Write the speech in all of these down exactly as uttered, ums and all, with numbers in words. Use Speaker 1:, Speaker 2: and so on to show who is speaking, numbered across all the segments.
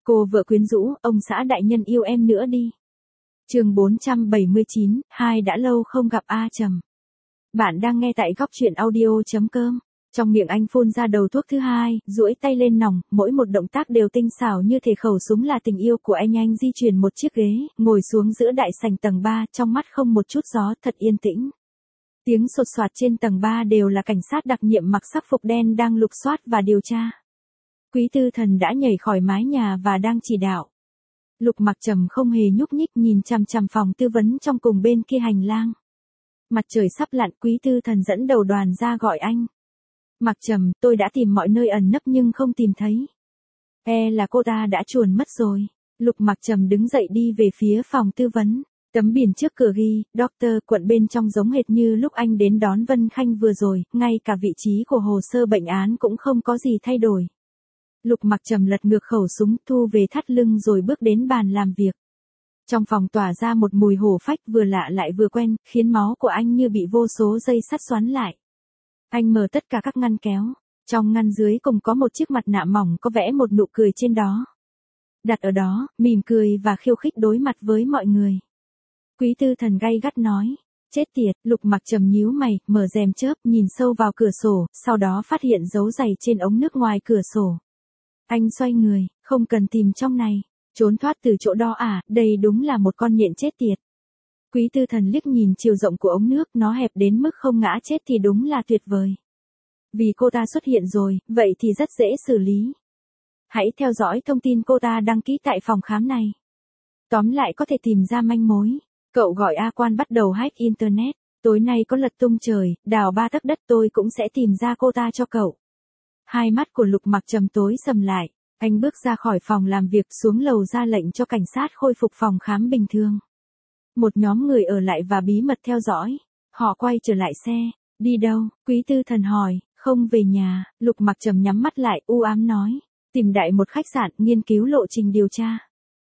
Speaker 1: Cô vợ quyến rũ, ông xã đại nhân yêu em nữa đi. Chương bốn trăm bảy mươi chín, hai đã lâu không gặp A Trầm. Bạn đang nghe tại góc truyện audio chấm com. Trong miệng anh phun ra đầu thuốc thứ hai, duỗi tay lên nòng, mỗi một động tác đều tinh xảo như thể khẩu súng là tình yêu của anh. Anh di chuyển một chiếc ghế, ngồi xuống giữa đại sảnh tầng ba, trong mắt không một chút gió, thật yên tĩnh. Tiếng sột soạt trên tầng ba đều là cảnh sát đặc nhiệm mặc sắc phục đen đang lục soát và điều tra. Quý Tư Thần đã nhảy khỏi mái nhà và đang chỉ đạo. Lục Mặc Trầm không hề nhúc nhích, nhìn chằm chằm phòng tư vấn trong cùng bên kia hành lang. Mặt trời sắp lặn, Quý Tư Thần dẫn đầu đoàn ra gọi anh. Mặc Trầm, tôi đã tìm mọi nơi ẩn nấp nhưng không tìm thấy. E là cô ta đã chuồn mất rồi. Lục Mặc Trầm đứng dậy đi về phía phòng tư vấn. Tấm biển trước cửa ghi, Doctor, quận bên trong giống hệt như lúc anh đến đón Vân Khanh vừa rồi, ngay cả vị trí của hồ sơ bệnh án cũng không có gì thay đổi. Lục Mặc Trầm lật ngược khẩu súng, thu về thắt lưng rồi bước đến bàn làm việc. Trong phòng tỏa ra một mùi hổ phách vừa lạ lại vừa quen, khiến máu của anh như bị vô số dây sắt xoắn lại. Anh mở tất cả các ngăn kéo. Trong ngăn dưới cùng có một chiếc mặt nạ mỏng có vẽ một nụ cười trên đó. Đặt ở đó, mỉm cười và khiêu khích đối mặt với mọi người. Quý Tư Thần gay gắt nói. Chết tiệt, Lục Mặc Trầm nhíu mày, mở rèm chớp, nhìn sâu vào cửa sổ, sau đó phát hiện dấu giày trên ống nước ngoài cửa sổ. Anh xoay người, không cần tìm trong này. Trốn thoát từ chỗ đó à, đây đúng là một con nhện chết tiệt. Quý Tư Thần liếc nhìn chiều rộng của ống nước, nó hẹp đến mức không ngã chết thì đúng là tuyệt vời. Vì cô ta xuất hiện rồi, vậy thì rất dễ xử lý. Hãy theo dõi thông tin cô ta đăng ký tại phòng khám này. Tóm lại có thể tìm ra manh mối. Cậu gọi A Quan bắt đầu hack internet. Tối nay có lật tung trời, đào ba tấc đất, tôi cũng sẽ tìm ra cô ta cho cậu. Hai mắt của Lục Mặc Trầm tối sầm lại. Anh bước ra khỏi phòng làm việc, xuống lầu ra lệnh cho cảnh sát khôi phục phòng khám bình thường. Một nhóm người ở lại và bí mật theo dõi. Họ quay trở lại xe. Đi đâu? Quý Tư Thần hỏi. Không về nhà. Lục Mặc Trầm nhắm mắt lại, u ám nói. Tìm đại một khách sạn, nghiên cứu lộ trình điều tra.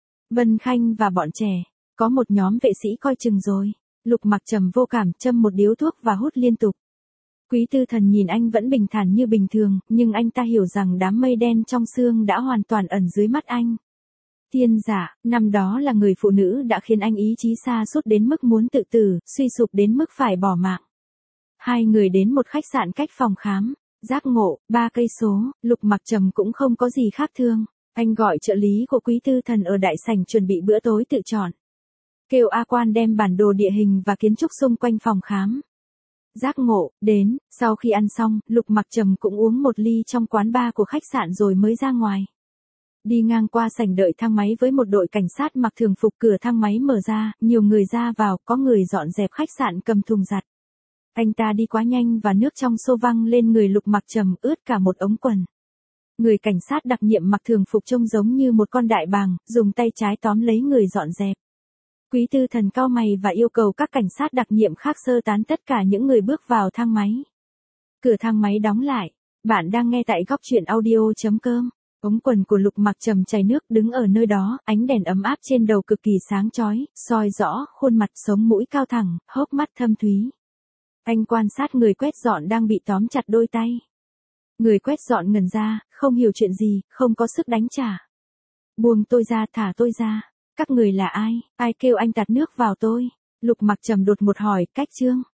Speaker 1: Vân Khanh và bọn trẻ. Có một nhóm vệ sĩ coi chừng rồi. Lục Mặc Trầm vô cảm, châm một điếu thuốc và hút liên tục. Quý Tư Thần nhìn anh vẫn bình thản như bình thường, nhưng anh ta hiểu rằng đám mây đen trong xương đã hoàn toàn ẩn dưới mắt anh. Tiên giả, năm đó là người phụ nữ đã khiến anh ý chí sa sút đến mức muốn tự tử, suy sụp đến mức phải bỏ mạng. Hai người đến một khách sạn cách phòng khám. Giác ngộ, ba cây số, Lục Mặc Trầm cũng không có gì khác thường. Anh gọi trợ lý của Quý Tư Thần ở đại sảnh chuẩn bị bữa tối tự chọn. Kêu A Quan đem bản đồ địa hình và kiến trúc xung quanh phòng khám. Giác ngộ, đến, sau khi ăn xong, Lục Mặc Trầm cũng uống một ly trong quán bar của khách sạn rồi mới ra ngoài. Đi ngang qua sảnh đợi thang máy với một đội cảnh sát mặc thường phục, cửa thang máy mở ra, nhiều người ra vào, có người dọn dẹp khách sạn cầm thùng giặt. Anh ta đi quá nhanh và nước trong xô văng lên người Lục Mặc Trầm, ướt cả một ống quần. Người cảnh sát đặc nhiệm mặc thường phục trông giống như một con đại bàng, dùng tay trái tóm lấy người dọn dẹp. Quý Tư Thần cau mày và yêu cầu các cảnh sát đặc nhiệm khác sơ tán tất cả những người bước vào thang máy. Cửa thang máy đóng lại. Bạn đang nghe tại góc truyện audio chấm com. Ống quần của Lục Mặc Trầm chảy nước, đứng ở nơi đó, ánh đèn ấm áp trên đầu cực kỳ sáng chói, soi rõ khuôn mặt, sống mũi cao thẳng, hốc mắt thâm thúy. Anh quan sát người quét dọn đang bị tóm chặt đôi tay. Người quét dọn ngẩn ra, không hiểu chuyện gì, không có sức đánh trả. Buông tôi ra, thả tôi ra. Các người là ai? Ai kêu anh tạt nước vào tôi? Lục Mặc Trầm đột ngột hỏi, cách chương.